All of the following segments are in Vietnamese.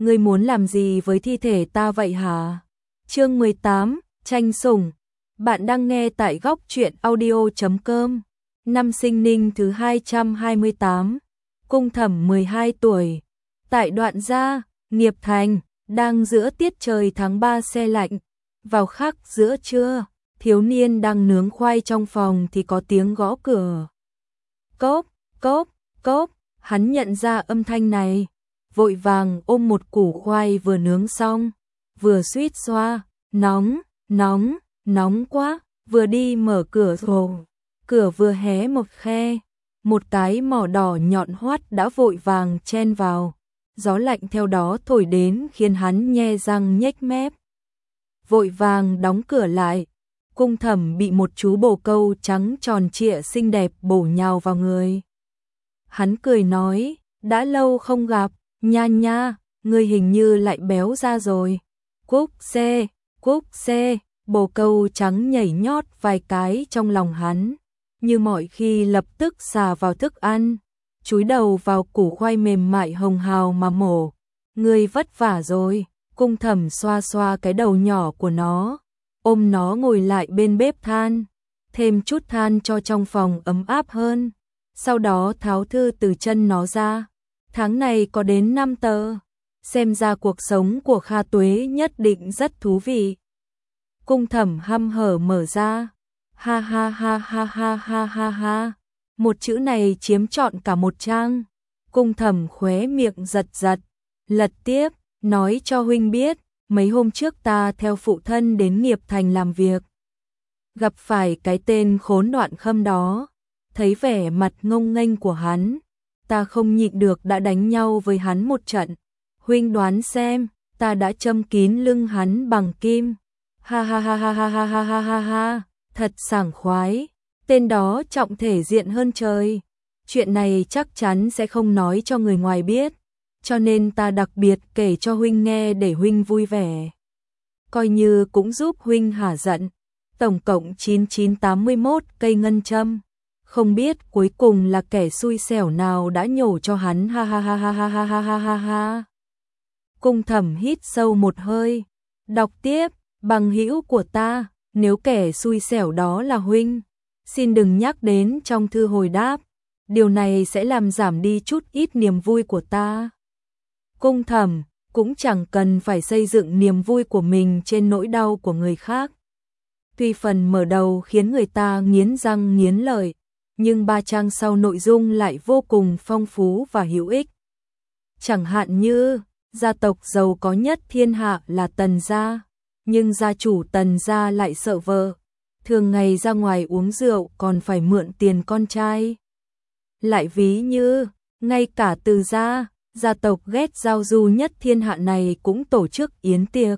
ngươi muốn làm gì với thi thể ta vậy hả? Chương 18, tranh sủng. Bạn đang nghe tại góc truyện audio.com. Năm sinh ninh thứ 228. Cung Thẩm 12 tuổi. Tại Đoạn Gia, Nghiệp Thành, đang giữa tiết trời tháng 3 se lạnh. Vào khắc giữa trưa, thiếu niên đang nướng khoai trong phòng thì có tiếng gõ cửa. Cốp, cốp, cốp, hắn nhận ra âm thanh này, vội vàng ôm một củ khoai vừa nướng xong, vừa suýt xoa, nóng, nóng, nóng quá, vừa đi mở cửa rồi. Cửa vừa hé một khe, một cái mỏ đỏ nhọn hoắt đã vội vàng chen vào, gió lạnh theo đó thổi đến khiến hắn nhe răng nhếch mép. Vội vàng đóng cửa lại, Cung Thẩm bị một chú bồ câu trắng tròn trịa xinh đẹp bổ nhào vào người. Hắn cười nói, đã lâu không gặp, nha nha, ngươi hình như lại béo ra rồi. Cúc xe, bồ câu trắng nhảy nhót vài cái trong lòng hắn, như mọi khi lập tức xà vào thức ăn, chúi đầu vào củ khoai mềm mại hồng hào mà mổ. Ngươi vất vả rồi. Cung Thẩm xoa xoa cái đầu nhỏ của nó, ôm nó ngồi lại bên bếp than, thêm chút than cho trong phòng ấm áp hơn, sau đó tháo thư từ chân nó ra. Tháng này có đến 5 tờ, xem ra cuộc sống của Kha Tuế nhất định rất thú vị. Cung Thẩm hăm hở mở ra, ha ha ha ha ha ha ha ha, một chữ này chiếm trọn cả một trang. Cung Thẩm khóe miệng giật giật, lật tiếp, nói cho huynh biết, mấy hôm trước ta theo phụ thân đến Nghiệp Thành làm việc, gặp phải cái tên khốn Đoạn Khâm đó, thấy vẻ mặt ngông nghênh của hắn, ta không nhịn được đã đánh nhau với hắn một trận. Huynh đoán xem, ta đã châm kín lưng hắn bằng kim. Ha ha ha ha ha ha ha ha ha ha, thật sảng khoái, tên đó trọng thể diện hơn trời. Chuyện này chắc chắn sẽ không nói cho người ngoài biết, cho nên ta đặc biệt kể cho huynh nghe để huynh vui vẻ. Coi như cũng giúp huynh hả giận. Tổng cộng 9981 cây ngân châm. Không biết cuối cùng là kẻ xui xẻo nào đã nhổ cho hắn, ha ha ha ha ha ha ha ha ha ha. Cung Thẩm hít sâu một hơi, đọc tiếp, bằng hữu của ta, nếu kẻ xui xẻo đó là huynh, xin đừng nhắc đến trong thư hồi đáp, điều này sẽ làm giảm đi chút ít niềm vui của ta. Cung Thẩm cũng chẳng cần phải xây dựng niềm vui của mình trên nỗi đau của người khác. Tuy phần mở đầu khiến người ta nghiến răng nghiến lợi, nhưng 3 trang sau nội dung lại vô cùng phong phú và hữu ích. Chẳng hạn như, gia tộc giàu có nhất thiên hạ là Tần gia, nhưng gia chủ Tần gia lại sợ vợ, thường ngày ra ngoài uống rượu còn phải mượn tiền con trai. Lại ví như, ngay cả Từ gia tộc ghét giao du nhất thiên hạ này cũng tổ chức yến tiệc.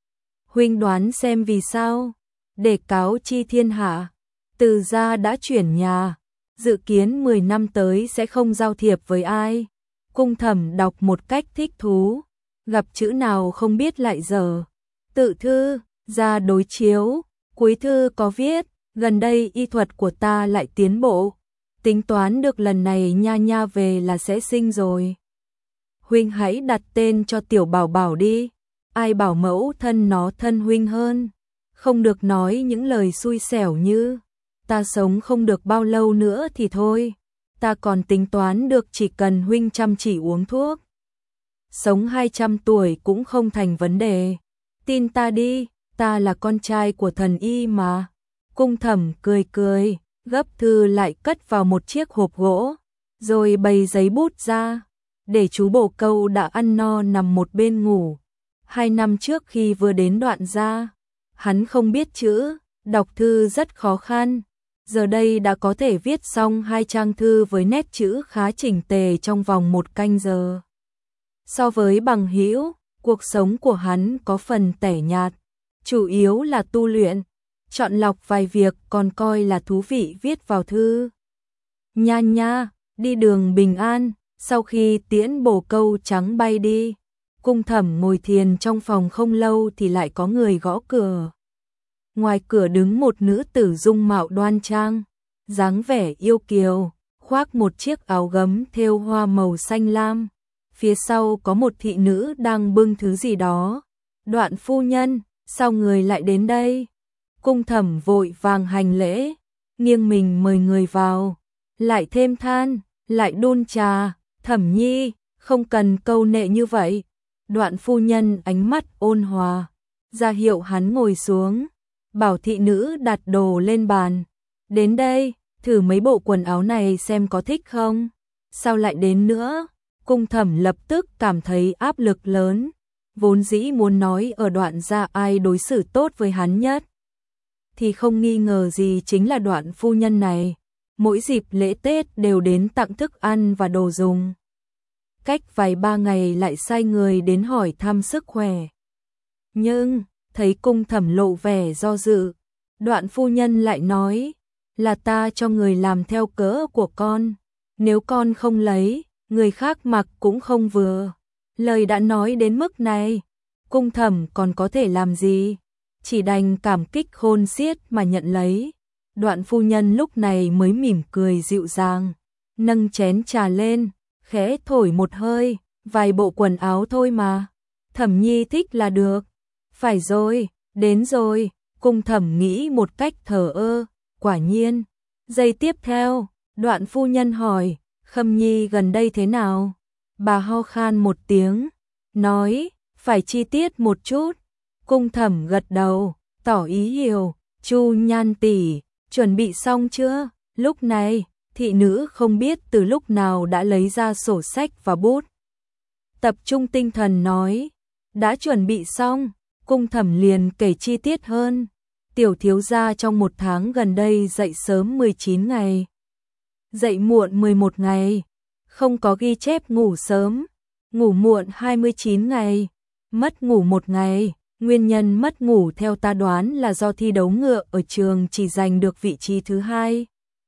Huynh đoán xem vì sao? Để cáo chi thiên hạ, Từ gia đã chuyển nhà, dự kiến 10 năm tới sẽ không giao thiệp với ai. Cung Thẩm đọc một cách thích thú, gặp chữ nào không biết lại dở. Tự thư, ra đối chiếu, cuối thư có viết, gần đây y thuật của ta lại tiến bộ, tính toán được lần này nha nha về là sẽ sinh rồi. Huynh hãy đặt tên cho tiểu bảo bảo đi, ai bảo mẫu thân nó thân huynh hơn, không được nói những lời xui xẻo như, ta sống không được bao lâu nữa thì thôi, ta còn tính toán được chỉ cần huynh chăm chỉ uống thuốc, sống 200 tuổi cũng không thành vấn đề, tin ta đi, ta là con trai của thần y mà. Cung Thẩm cười cười, gấp thư lại cất vào một chiếc hộp gỗ, rồi bày giấy bút ra, để chú bồ câu đã ăn no nằm một bên ngủ. 2 năm trước khi vừa đến Đoạn Gia, hắn không biết chữ, đọc thư rất khó khăn, giờ đây đã có thể viết xong 2 trang thư với nét chữ khá chỉnh tề trong vòng 1 canh giờ. So với bằng hữu, cuộc sống của hắn có phần tẻ nhạt, chủ yếu là tu luyện, chọn lọc vài việc còn coi là thú vị viết vào thư. Nha nha, đi đường bình an. Sau khi tiễn bồ câu trắng bay đi, Cung Thẩm ngồi thiền trong phòng không lâu thì lại có người gõ cửa. Ngoài cửa đứng một nữ tử dung mạo đoan trang, dáng vẻ yêu kiều, khoác một chiếc áo gấm thêu hoa màu xanh lam, phía sau có một thị nữ đang bưng thứ gì đó. Đoạn phu nhân, sao người lại đến đây? Cung Thẩm vội vàng hành lễ, nghiêng mình mời người vào, lại thêm than, lại đun trà. Thẩm nhi, không cần câu nệ như vậy. Đoạn phu nhân ánh mắt ôn hòa, ra hiệu hắn ngồi xuống, bảo thị nữ đặt đồ lên bàn. Đến đây, thử mấy bộ quần áo này xem có thích không? Sao lại đến nữa? Cung Thẩm lập tức cảm thấy áp lực lớn, vốn dĩ muốn nói ở Đoạn gia ai đối xử tốt với hắn nhất, thì không nghi ngờ gì chính là Đoạn phu nhân này. Mỗi dịp lễ Tết đều đến tặng thức ăn và đồ dùng. Cách vài ba ngày lại sai người đến hỏi thăm sức khỏe. Nhưng, thấy Cung Thẩm lộ vẻ do dự, Đoạn phu nhân lại nói, là ta cho người làm theo cớ của con. Nếu con không lấy, người khác mặc cũng không vừa. Lời đã nói đến mức này, Cung Thẩm còn có thể làm gì? Chỉ đành cảm kích khôn xiết mà nhận lấy. Đoạn phu nhân lúc này mới mỉm cười dịu dàng, nâng chén trà lên, khẽ thổi một hơi, vài bộ quần áo thôi mà. Thẩm nhi thích là được. Phải rồi, đến rồi. Cung Thẩm nghĩ một cách thờ ơ, quả nhiên. Giây tiếp theo, Đoạn phu nhân hỏi, Khâm nhi gần đây thế nào? Bà ho khan một tiếng, nói, phải chi tiết một chút. Cung Thẩm gật đầu, tỏ ý hiểu. Chu Nhan tỷ, chuẩn bị xong chưa? Lúc này, thị nữ không biết từ lúc nào đã lấy ra sổ sách và bút. Tập trung tinh thần nói, đã chuẩn bị xong. Cung Thẩm liền kể chi tiết hơn. Tiểu thiếu gia trong một tháng gần đây dậy sớm 19 ngày, dậy muộn 11 ngày, không có ghi chép ngủ sớm, ngủ muộn 29 ngày, mất ngủ 1 ngày. Nguyên nhân mất ngủ theo ta đoán là do thi đấu ngựa ở trường chỉ giành được vị trí thứ 2.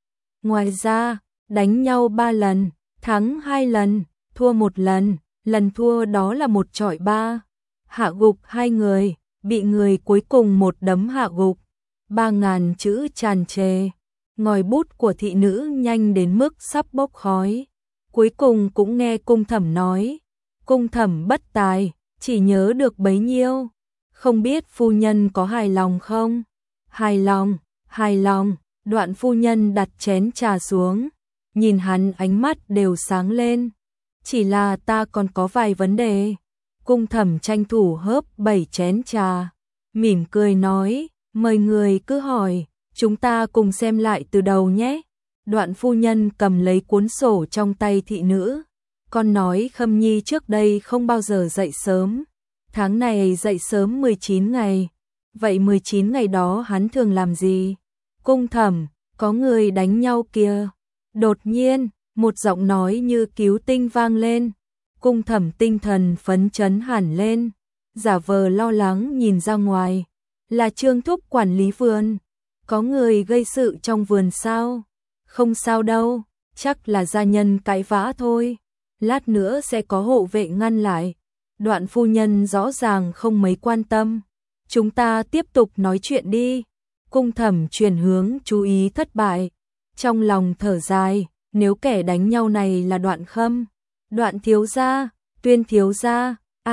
Ngoài ra, đánh nhau 3 lần, thắng 2 lần, thua 1 lần, lần thua đó là 1 chọi 3. Hạ gục 2 người, bị người cuối cùng một đấm hạ gục. 3.000 chữ tràn trề, ngòi bút của thị nữ nhanh đến mức sắp bốc khói. Cuối cùng cũng nghe Cung Thẩm nói, Cung Thẩm bất tài, chỉ nhớ được bấy nhiêu. Không biết phu nhân có hài lòng không? Hài lòng, hài lòng. Đoạn phu nhân đặt chén trà xuống, nhìn hắn ánh mắt đều sáng lên. Chỉ là ta còn có vài vấn đề. Cung Thẩm tranh thủ hớp 7 chén trà, mỉm cười nói, mời người cứ hỏi, chúng ta cùng xem lại từ đầu nhé. Đoạn phu nhân cầm lấy cuốn sổ trong tay thị nữ, con nói Khâm nhi trước đây không bao giờ dậy sớm, tháng này dậy sớm 19 ngày, vậy 19 ngày đó hắn thường làm gì? Cung Thẩm, có người đánh nhau kìa. Đột nhiên, một giọng nói như cứu tinh vang lên. Cung Thẩm tinh thần phấn chấn hẳn lên, giả vờ lo lắng nhìn ra ngoài. Là Trương thúc quản lý vườn. Có người gây sự trong vườn sao? Không sao đâu, chắc là gia nhân cãi vã thôi. Lát nữa sẽ có hộ vệ ngăn lại. Đoạn phu nhân rõ ràng không mấy quan tâm. Chúng ta tiếp tục nói chuyện đi. Cung Thẩm chuyển hướng chú ý thất bại. Trong lòng thở dài, nếu kẻ đánh nhau này là Đoạn Khâm, Đoạn thiếu gia, Tuyên thiếu gia,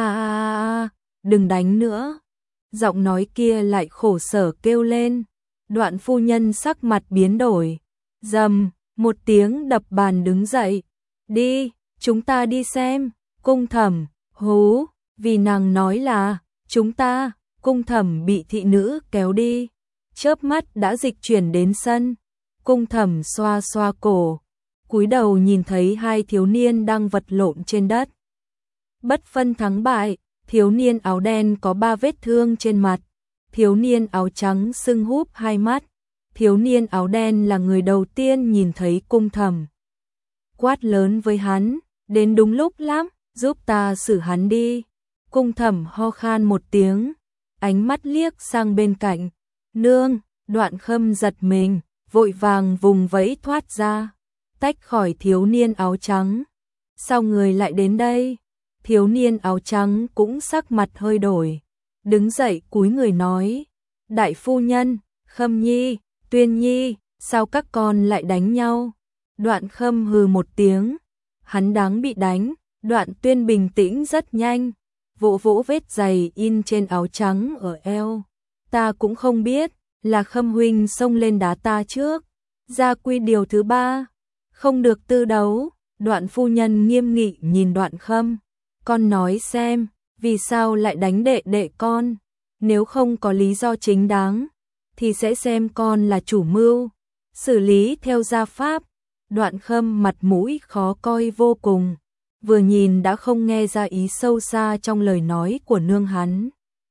đừng đánh nữa. Giọng nói kia lại khổ sở kêu lên. Đoạn phu nhân sắc mặt biến đổi, rầm, một tiếng đập bàn đứng dậy. Đi, chúng ta đi xem. Cung Thẩm, hú, vì nàng nói là chúng ta. Cung Thẩm bị thị nữ kéo đi, chớp mắt đã dịch chuyển đến sân. Cung Thẩm xoa xoa cổ, cúi đầu nhìn thấy 2 thiếu niên đang vật lộn trên đất. Bất phân thắng bại, thiếu niên áo đen có 3 vết thương trên mặt, thiếu niên áo trắng sưng húp 2 mắt. Thiếu niên áo đen là người đầu tiên nhìn thấy Cung Thẩm. Quát lớn với hắn, đến đúng lúc lắm, giúp ta xử hắn đi. Cung Thẩm ho khan một tiếng, ánh mắt liếc sang bên cạnh. Nương, Đoạn Khâm giật mình, vội vàng vùng vẫy thoát ra, tách khỏi thiếu niên áo trắng. Sao người lại đến đây? Thiếu niên áo trắng cũng sắc mặt hơi đổi, đứng dậy cúi người nói, đại phu nhân, Khâm nhi, Tuyên nhi, sao các con lại đánh nhau? Đoạn Khâm hừ một tiếng, hắn đáng bị đánh, Đoạn Tuyên bình tĩnh rất nhanh, vỗ vỗ vết giày in trên áo trắng ở eo. Ta cũng không biết, là Khâm huynh xông lên đá ta trước. Gia quy điều thứ 3, không được tư đấu. Đoạn phu nhân nghiêm nghị nhìn Đoạn Khâm. Con nói xem, vì sao lại đánh đệ đệ con? Nếu không có lý do chính đáng, thì sẽ xem con là chủ mưu, xử lý theo gia pháp. Đoạn Khâm mặt mũi khó coi vô cùng, vừa nhìn đã không nghe ra ý sâu xa trong lời nói của nương hắn.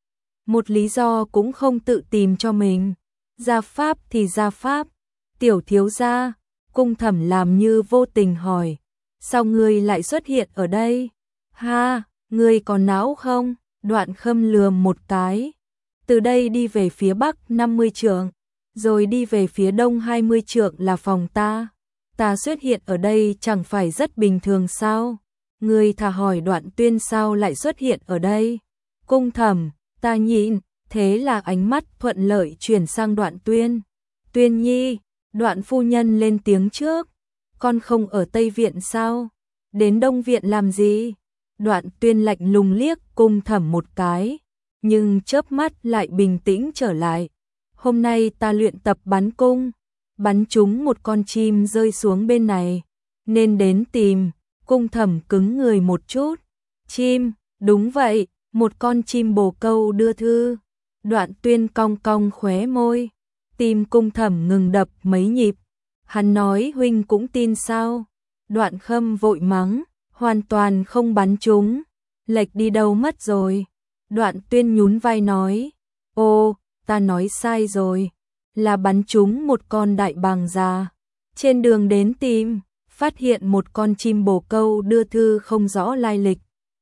Một lý do cũng không tự tìm cho mình, gia pháp thì gia pháp. Tiểu thiếu gia, Cung Thẩm làm như vô tình hỏi, sao ngươi lại xuất hiện ở đây? Ha, ngươi có não không? Đoạn Khâm lườm một cái. Từ đây đi về phía bắc 50 trượng, rồi đi về phía đông 20 trượng là phòng ta. Ta xuất hiện ở đây chẳng phải rất bình thường sao? Ngươi thà hỏi Đoạn Tuyên sao lại xuất hiện ở đây? Cung Thẩm, ta nhịn, thế là ánh mắt thuận lợi chuyển sang Đoạn Tuyên. Tuyên nhi, Đoạn phu nhân lên tiếng trước, con không ở Tây Viện sao? Đến Đông Viện làm gì? Đoạn Tuyên lạnh lùng liếc Cung Thẩm một cái, nhưng chớp mắt lại bình tĩnh trở lại. Hôm nay ta luyện tập bắn cung, bắn trúng một con chim rơi xuống bên này, nên đến tìm. Cung Thẩm cứng người một chút. Chim, đúng vậy, một con chim bồ câu đưa thư. Đoạn Tuyên cong cong khóe môi, tim Cung Thẩm ngừng đập mấy nhịp. Hắn nói huynh cũng tin sao? Đoạn Khâm vội mắng, hoàn toàn không bắn trúng, lệch đi đâu mất rồi. Đoạn Tuyên nhún vai nói, ô, ta nói sai rồi, là bắn trúng một con đại bàng già. Trên đường đến tìm, phát hiện một con chim bồ câu đưa thư không rõ lai lịch.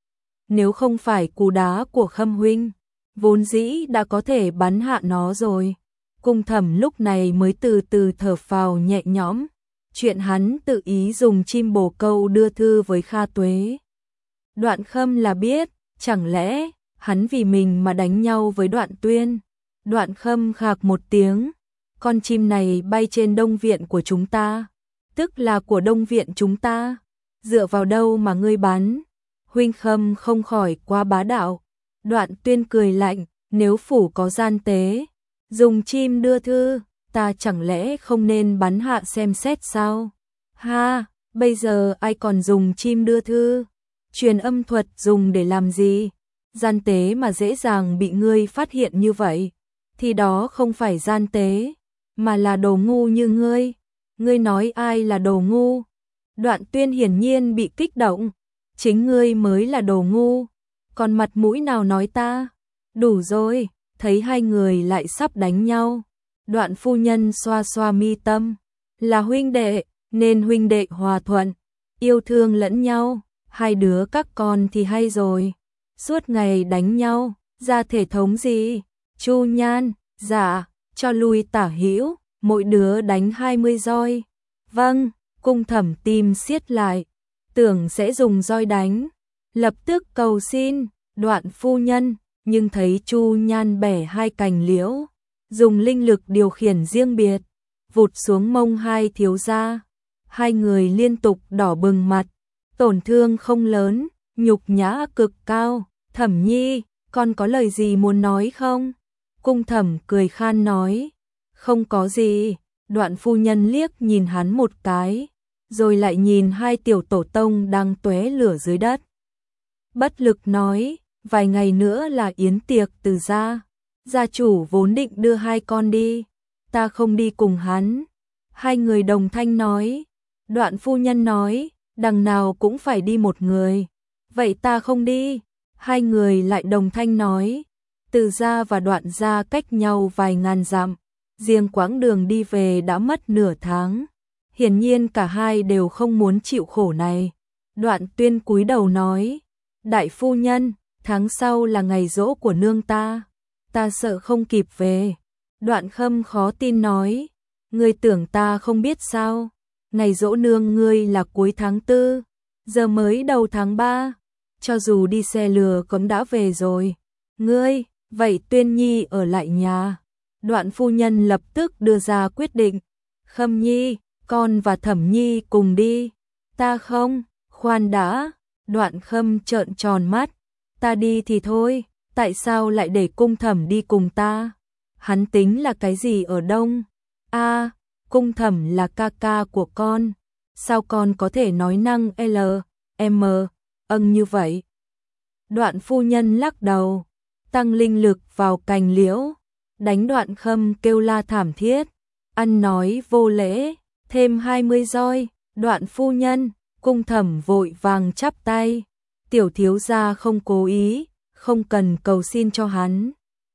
Nếu không phải cú đá của Khâm huynh, vốn dĩ đã có thể bắn hạ nó rồi. Cung Thẩm lúc này mới từ từ thở phào nhẹ nhõm. Chuyện hắn tự ý dùng chim bồ câu đưa thư với Kha Tuế. Đoạn Khâm là biết, chẳng lẽ hắn vì mình mà đánh nhau với Đoạn Tuyên? Đoạn Khâm khạc một tiếng, con chim này bay trên Đông Viện của chúng ta, tức là của Đông Viện chúng ta, dựa vào đâu mà ngươi bắn? Huynh Khâm không khỏi quá bá đạo. Đoạn Tuyên cười lạnh, nếu phủ có gian tế, dùng chim đưa thư, ta chẳng lẽ không nên bắn hạ xem xét sao? Ha, bây giờ ai còn dùng chim đưa thư? Truyền âm thuật dùng để làm gì? Gian tế mà dễ dàng bị ngươi phát hiện như vậy, thì đó không phải gian tế, mà là đồ ngu như ngươi. Ngươi nói ai là đồ ngu? Đoạn Tuyên hiển nhiên bị kích động, chính ngươi mới là đồ ngu, còn mặt mũi nào nói ta? Đủ rồi, thấy hai người lại sắp đánh nhau. Đoạn phu nhân xoa xoa mi tâm, là huynh đệ, nên huynh đệ hòa thuận, yêu thương lẫn nhau, hai đứa các con thì hay rồi. Suốt ngày đánh nhau, ra thể thống gì? Chu Nhan, dạ, cho lui Tả Hữu, mỗi đứa đánh 20 roi. Vâng, Cung Thẩm tim siết lại, tưởng sẽ dùng roi đánh, lập tức cầu xin. Đoạn phu nhân, nhưng thấy Chu Nhan bẻ hai cành liễu, dùng linh lực điều khiển riêng biệt, vụt xuống mông hai thiếu gia. Hai người liên tục đỏ bừng mặt, tổn thương không lớn, nhục nhã cực cao. Thẩm nhi, con có lời gì muốn nói không? Cung Thẩm cười khan nói, không có gì. Đoạn phu nhân liếc nhìn hắn một cái, rồi lại nhìn hai tiểu tổ tông đang tóe lửa dưới đất. Bất lực nói, vài ngày nữa là yến tiệc từ gia. Gia chủ vốn định đưa hai con đi, ta không đi cùng hắn. Hai người đồng thanh nói. Đoạn phu nhân nói, đằng nào cũng phải đi một người, vậy ta không đi. Hai người lại đồng thanh nói. Từ gia và Đoạn gia cách nhau vài ngàn dặm, riêng quãng đường đi về đã mất nửa tháng. Hiển nhiên cả hai đều không muốn chịu khổ này. Đoạn Tuyên cúi đầu nói, đại phu nhân, tháng sau là ngày giỗ của nương ta sợ không kịp về. Đoạn Khâm khó tin nói, ngươi tưởng ta không biết sao? Ngày giỗ nương ngươi là cuối tháng 4, giờ mới đầu tháng 3, cho dù đi xe lừa cũng đã về rồi. Ngươi, vậy Tuyên nhi ở lại nhà. Đoạn phu nhân lập tức đưa ra quyết định. Khâm nhi, con và Thẩm nhi cùng đi. Ta không, khoan đã. Đoạn Khâm trợn tròn mắt, ta đi thì thôi, tại sao lại để Cung Thẩm đi cùng ta? Hắn tính là cái gì ở Đông? A, Cung Thẩm là ca ca của con, sao con có thể nói năng L, M, như vậy? Đoạn phu nhân lắc đầu, tăng linh lực vào cành liễu, đánh Đoạn Khâm kêu la thảm thiết, ăn nói vô lễ, thêm 20 roi. Đoạn phu nhân, Cung Thẩm vội vàng chắp tay, tiểu thiếu gia không cố ý, không cần cầu xin cho hắn.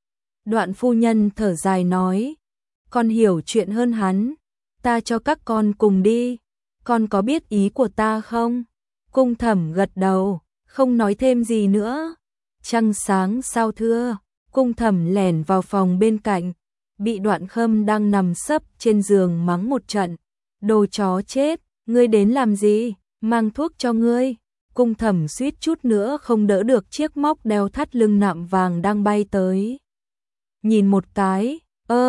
Đoạn phu nhân thở dài nói, con hiểu chuyện hơn hắn, ta cho các con cùng đi, con có biết ý của ta không? Cung Thẩm gật đầu, không nói thêm gì nữa. Trăng sáng sao thưa, Cung Thẩm lẻn vào phòng bên cạnh, bị Đoạn Khâm đang nằm sấp trên giường mắng một trận, đồ chó chết, ngươi đến làm gì, mang thuốc cho ngươi. Cung Thẩm suýt chút nữa không đỡ được chiếc móc đeo thắt lưng nạm vàng đang bay tới. Nhìn một cái,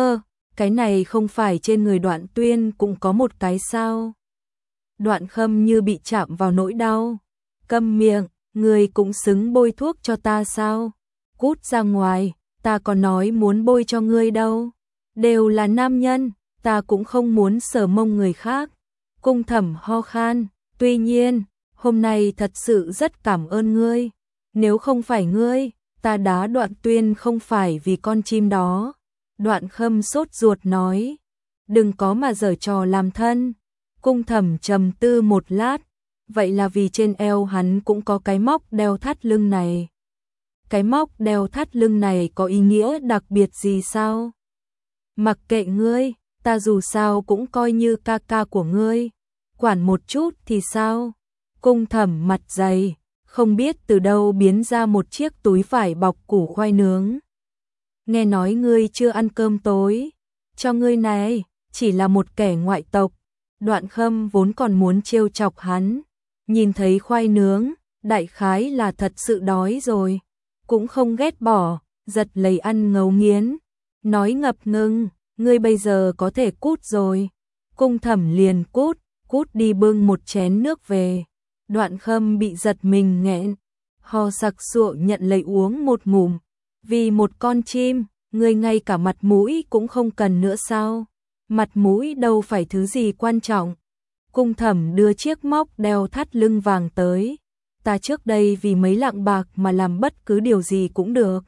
cái này không phải trên người Đoạn Tuyên cũng có một cái sao? Đoạn Khâm như bị chạm vào nỗi đau. Câm miệng, người cũng xứng bôi thuốc cho ta sao? Cút ra ngoài, ta có nói muốn bôi cho ngươi đâu. Đều là nam nhân, ta cũng không muốn sờ mông người khác. Cung Thẩm ho khan, tuy nhiên, hôm nay thật sự rất cảm ơn ngươi. Nếu không phải ngươi, ta đá Đoạn Tuyên không phải vì con chim đó. Đoạn Khâm sốt ruột nói, đừng có mà giở trò làm thân. Cung Thẩm trầm tư một lát, vậy là vì trên eo hắn cũng có cái móc đeo thắt lưng này. Cái móc đeo thắt lưng này có ý nghĩa đặc biệt gì sao? Mặc kệ ngươi, ta dù sao cũng coi như ca ca của ngươi, quản một chút thì sao? Cung Thẩm mặt dày, không biết từ đâu biến ra một chiếc túi vải bọc củ khoai nướng. Nghe nói ngươi chưa ăn cơm tối, cho ngươi này, chỉ là một kẻ ngoại tộc. Đoạn Khâm vốn còn muốn trêu chọc hắn, nhìn thấy khoai nướng, đại khái là thật sự đói rồi, cũng không ghét bỏ, giật lấy ăn ngấu nghiến, nói ngập ngừng, ngươi bây giờ có thể cút rồi. Cung Thẩm liền cút đi bưng một chén nước về. Đoạn Khâm bị giật mình nghẹn, ho sặc sụa nhận lấy uống một ngụm. Vì một con chim, ngươi ngay cả mặt mũi cũng không cần nữa sao? Mặt mũi đâu phải thứ gì quan trọng. Cung Thẩm đưa chiếc móc đeo thắt lưng vàng tới. Ta trước đây vì mấy lạng bạc mà làm bất cứ điều gì cũng được.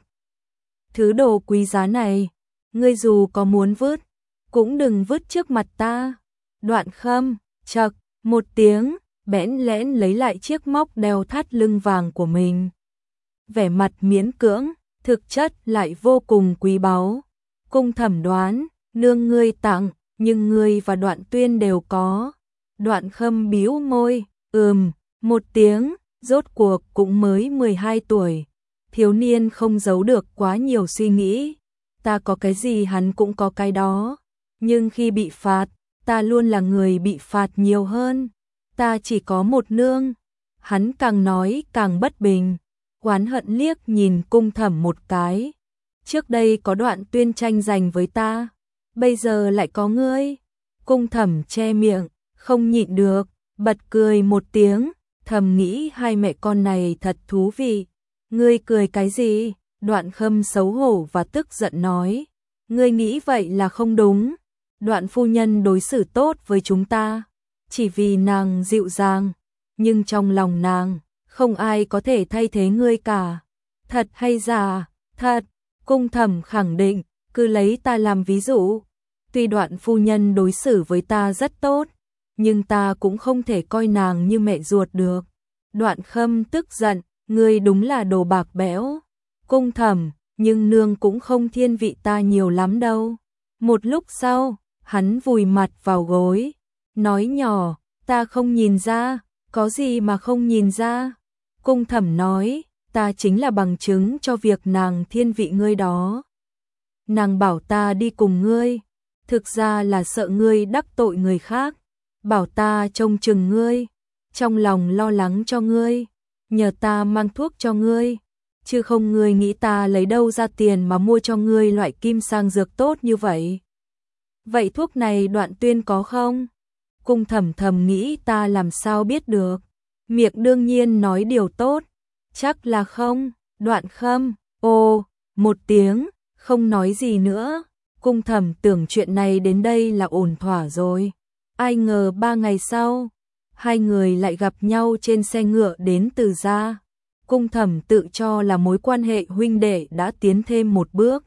Thứ đồ quý giá này, ngươi dù có muốn vứt, cũng đừng vứt trước mặt ta. Đoạn Khâm, chậc, một tiếng, bẽn lẽn lấy lại chiếc móc đeo thắt lưng vàng của mình. Vẻ mặt miễn cưỡng, thực chất lại vô cùng quý báu. Cung Thẩm đoán, nương ngươi tặng, nhưng ngươi và Đoạn Tuyên đều có. Đoạn Khâm bĩu môi, một tiếng, rốt cuộc cũng mới 12 tuổi. Thiếu niên không giấu được quá nhiều suy nghĩ. Ta có cái gì hắn cũng có cái đó. Nhưng khi bị phạt, ta luôn là người bị phạt nhiều hơn. Ta chỉ có một nương. Hắn càng nói càng bất bình. Oán hận liếc nhìn Cung Thẩm một cái. Trước đây có Đoạn Tuyên tranh giành với ta, bây giờ lại có ngươi. Cung Thẩm che miệng, không nhịn được, bật cười một tiếng, thầm nghĩ hai mẹ con này thật thú vị. Ngươi cười cái gì? Đoạn Khâm xấu hổ và tức giận nói. Ngươi nghĩ vậy là không đúng. Đoạn phu nhân đối xử tốt với chúng ta, chỉ vì nàng dịu dàng, nhưng trong lòng nàng, không ai có thể thay thế ngươi cả. Thật hay giả? Thật. Cung Thẩm khẳng định, cứ lấy ta làm ví dụ. Tuy Đoạn phu nhân đối xử với ta rất tốt, nhưng ta cũng không thể coi nàng như mẹ ruột được. Đoạn Khâm tức giận, ngươi đúng là đồ bạc bẽo. Cung Thẩm, nhưng nương cũng không thiên vị ta nhiều lắm đâu. Một lúc sau, hắn vùi mặt vào gối, nói nhỏ, ta không nhìn ra, có gì mà không nhìn ra. Cung Thẩm nói, ta chính là bằng chứng cho việc nàng thiên vị ngươi đó. Nàng bảo ta đi cùng ngươi, thực ra là sợ ngươi đắc tội người khác, bảo ta trông chừng ngươi, trong lòng lo lắng cho ngươi, nhờ ta mang thuốc cho ngươi, chứ không ngươi nghĩ ta lấy đâu ra tiền mà mua cho ngươi loại kim sang dược tốt như vậy. Vậy thuốc này Đoạn Tuyên có không? Cung Thẩm thầm nghĩ ta làm sao biết được. miệng đương nhiên nói điều tốt, chắc là không, Đoạn Khâm, ồ, một tiếng, không nói gì nữa. Cung Thẩm tưởng chuyện này đến đây là ổn thỏa rồi. Ai ngờ 3 ngày sau, hai người lại gặp nhau trên xe ngựa đến Từ gia. Cung Thẩm tự cho là mối quan hệ huynh đệ đã tiến thêm một bước.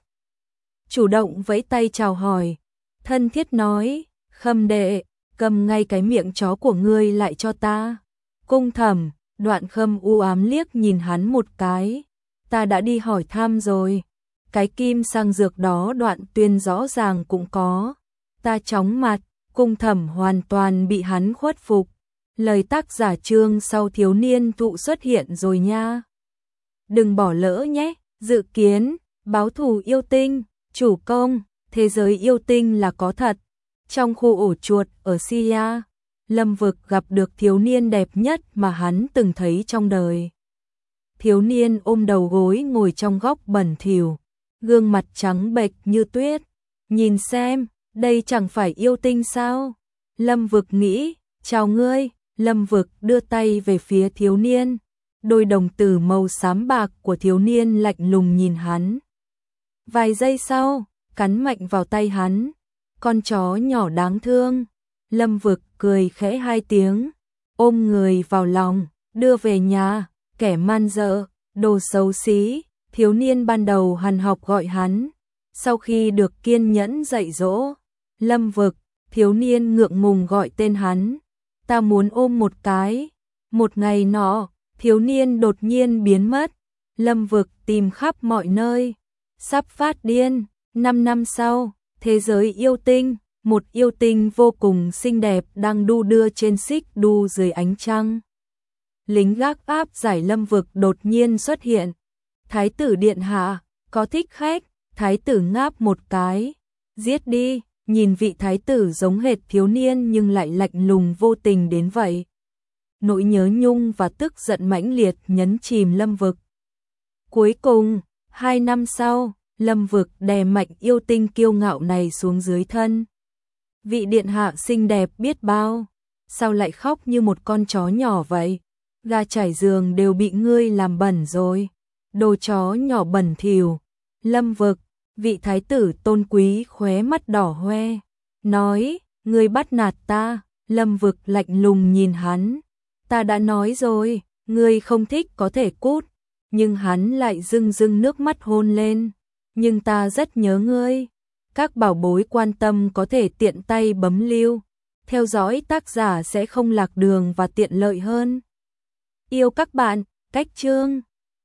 Chủ động vẫy tay chào hỏi, thân thiết nói, Khâm đệ, cầm ngay cái miệng chó của ngươi lại cho ta. Cung Thẩm, Đoạn Khâm u ám liếc nhìn hắn một cái, ta đã đi hỏi thăm rồi. Cái kim sang dược đó Đoạn Tuyên rõ ràng cũng có. Ta chóng mặt, Cung Thẩm hoàn toàn bị hắn khuất phục. Lời tác giả chương sau thiếu niên thụ xuất hiện rồi nha. Đừng bỏ lỡ nhé, dự kiến, báo thù yêu tinh, chủ công, thế giới yêu tinh là có thật. Trong khu ổ chuột ở Sia, Lâm Vực gặp được thiếu niên đẹp nhất mà hắn từng thấy trong đời. Thiếu niên ôm đầu gối ngồi trong góc bẩn thỉu, gương mặt trắng bệch như tuyết. Nhìn xem, đây chẳng phải yêu tinh sao? Lâm Vực nghĩ, chào ngươi. Lâm Vực đưa tay về phía thiếu niên. Đôi đồng tử màu xám bạc của thiếu niên lạnh lùng nhìn hắn. Vài giây sau, cắn mạnh vào tay hắn. Con chó nhỏ đáng thương. Lâm Vực cười khẽ 2 tiếng, ôm người vào lòng, đưa về nhà. Kẻ man dợ, đồ xấu xí. Thiếu niên ban đầu hằn học gọi hắn. Sau khi được kiên nhẫn dạy dỗ, Lâm Vực, thiếu niên ngượng ngùng gọi tên hắn. Ta muốn ôm một cái. Một ngày nọ, thiếu niên đột nhiên biến mất. Lâm Vực tìm khắp mọi nơi, sắp phát điên. 5 năm sau, thế giới yêu tinh, một yêu tinh vô cùng xinh đẹp đang đu đưa trên xích đu dưới ánh trăng. Lính gác áp giải Lâm Vực đột nhiên xuất hiện. Thái tử điện hạ, có thích khách? Thái tử ngáp một cái, giết đi. Nhìn vị thái tử giống hệt thiếu niên nhưng lại lạnh lùng vô tình đến vậy. Nỗi nhớ nhung và tức giận mãnh liệt nhấn chìm Lâm Vực. Cuối cùng, 2 năm sau, Lâm Vực đè mạnh yêu tinh kiêu ngạo này xuống dưới thân. Vị điện hạ xinh đẹp biết bao, sao lại khóc như một con chó nhỏ vậy? Ga trải giường đều bị ngươi làm bẩn rồi. Đồ chó nhỏ bẩn thỉu. Lâm Vực, vị thái tử tôn quý khóe mắt đỏ hoe, nói, ngươi bắt nạt ta. Lâm Vực lạnh lùng nhìn hắn, ta đã nói rồi, ngươi không thích có thể cút. Nhưng hắn lại rưng rưng nước mắt hôn lên, nhưng ta rất nhớ ngươi. Các bảo bối quan tâm có thể tiện tay bấm lưu, theo dõi tác giả sẽ không lạc đường và tiện lợi hơn. Yêu các bạn, cách chương.